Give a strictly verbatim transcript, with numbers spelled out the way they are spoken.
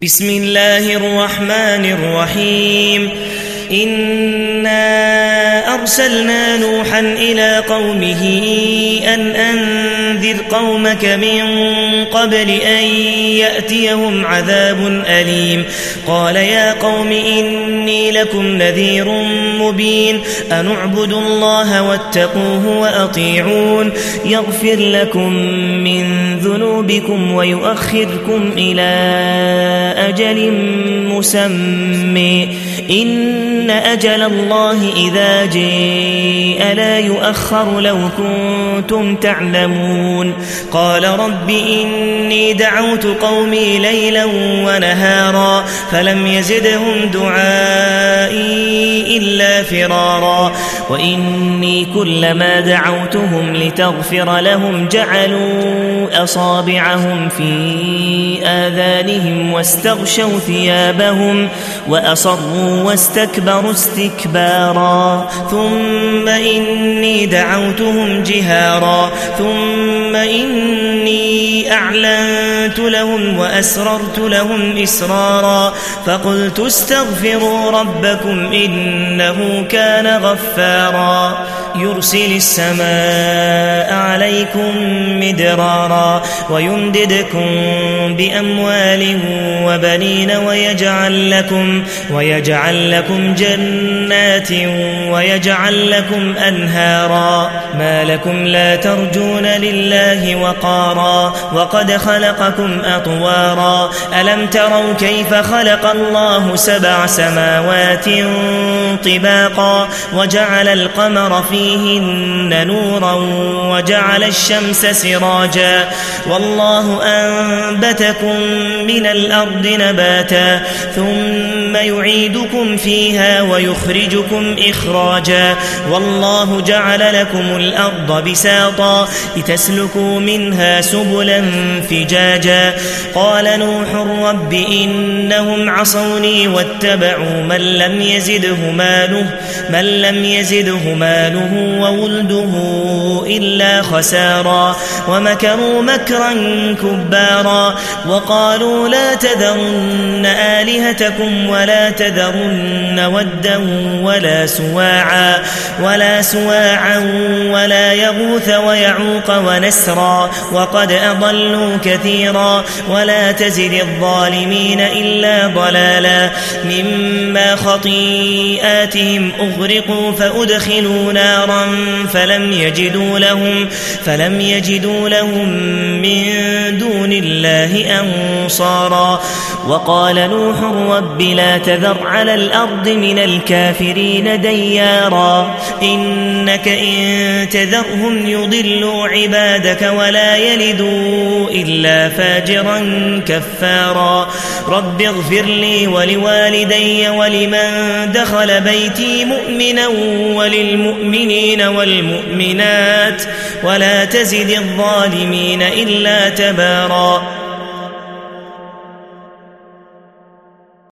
بسم الله الرحمن الرحيم إنا أرسلنا نوحا إلى قومه أن أنذر قومك من قبل أن يأتيهم عذاب أليم قال يا قوم إني لكم نذير مبين أن اعبدوا الله واتقوه وأطيعون يغفر لكم من ذنوبكم ويؤخركم إلى أجل مسمى إن أجل الله إذا جاء لا يؤخر لو كنتم تعلمون قال رب إني دعوت قومي ليلا ونهارا فلم يزدهم دعائي إلا فرارا وإني كلما دعوتهم لتغفر لهم جعلوا أصابعهم في آذانهم واستغشوا ثيابهم وأصروا واستكبروا استكبارا ثم إني دعوتهم جهارا ثم إني أعلنت لهم وأسررت لهم إسرارا فقلت استغفروا ربكم إنه كان غفارا يرسل السماء عليكم مدرارا ويمددكم بأموال وبنين ويجعل لكم ويجعل لكم جنات ويجعل لكم أنهارا ما لكم لا ترجون لله وقارا وقد خلقكم أطوارا ألم تروا كيف خلق الله سبع سماوات طباقا وجعل القمر فيهن نورا وجعل الشمس سراجا والله أنبتكم من الأرض نباتا ثم يعيدكم فيها ويخرجكم إخراجا والله جعل لكم الأرض بساطا لتسلكوا منها سبلا فجاجا قال نوح رب إنهم عصوني واتبعوا من لم يزده ماله من لم يزده ماله وولده إلا خسارا ومكروا مكرا كبارا وقالوا لا تذرن آلهتكم ولا تذرن ودا ولا سواعا ولا سواعا ولا يغوث ويعوق ونسرا وقد أضلوا كثيرا ولا تزد الظالمين إلا ضلالا مما خطيئاتهم أغرقوا فأدخلوا نارا فلم يجدوا لهم فلم يجدوا لهم من دون الله أنصارا وقال نوح رب لا تذر على الأرض من الكافرين ديارا إنك إن تذرهم يضلوا عبادك ولا يلدوا إلا فاجرا كفارا رب اغفر لي ولوالدي ولمن دخل بيتي مؤمنا وللمؤمنين والمؤمنات ولا تزد الظالمين إلا تبارا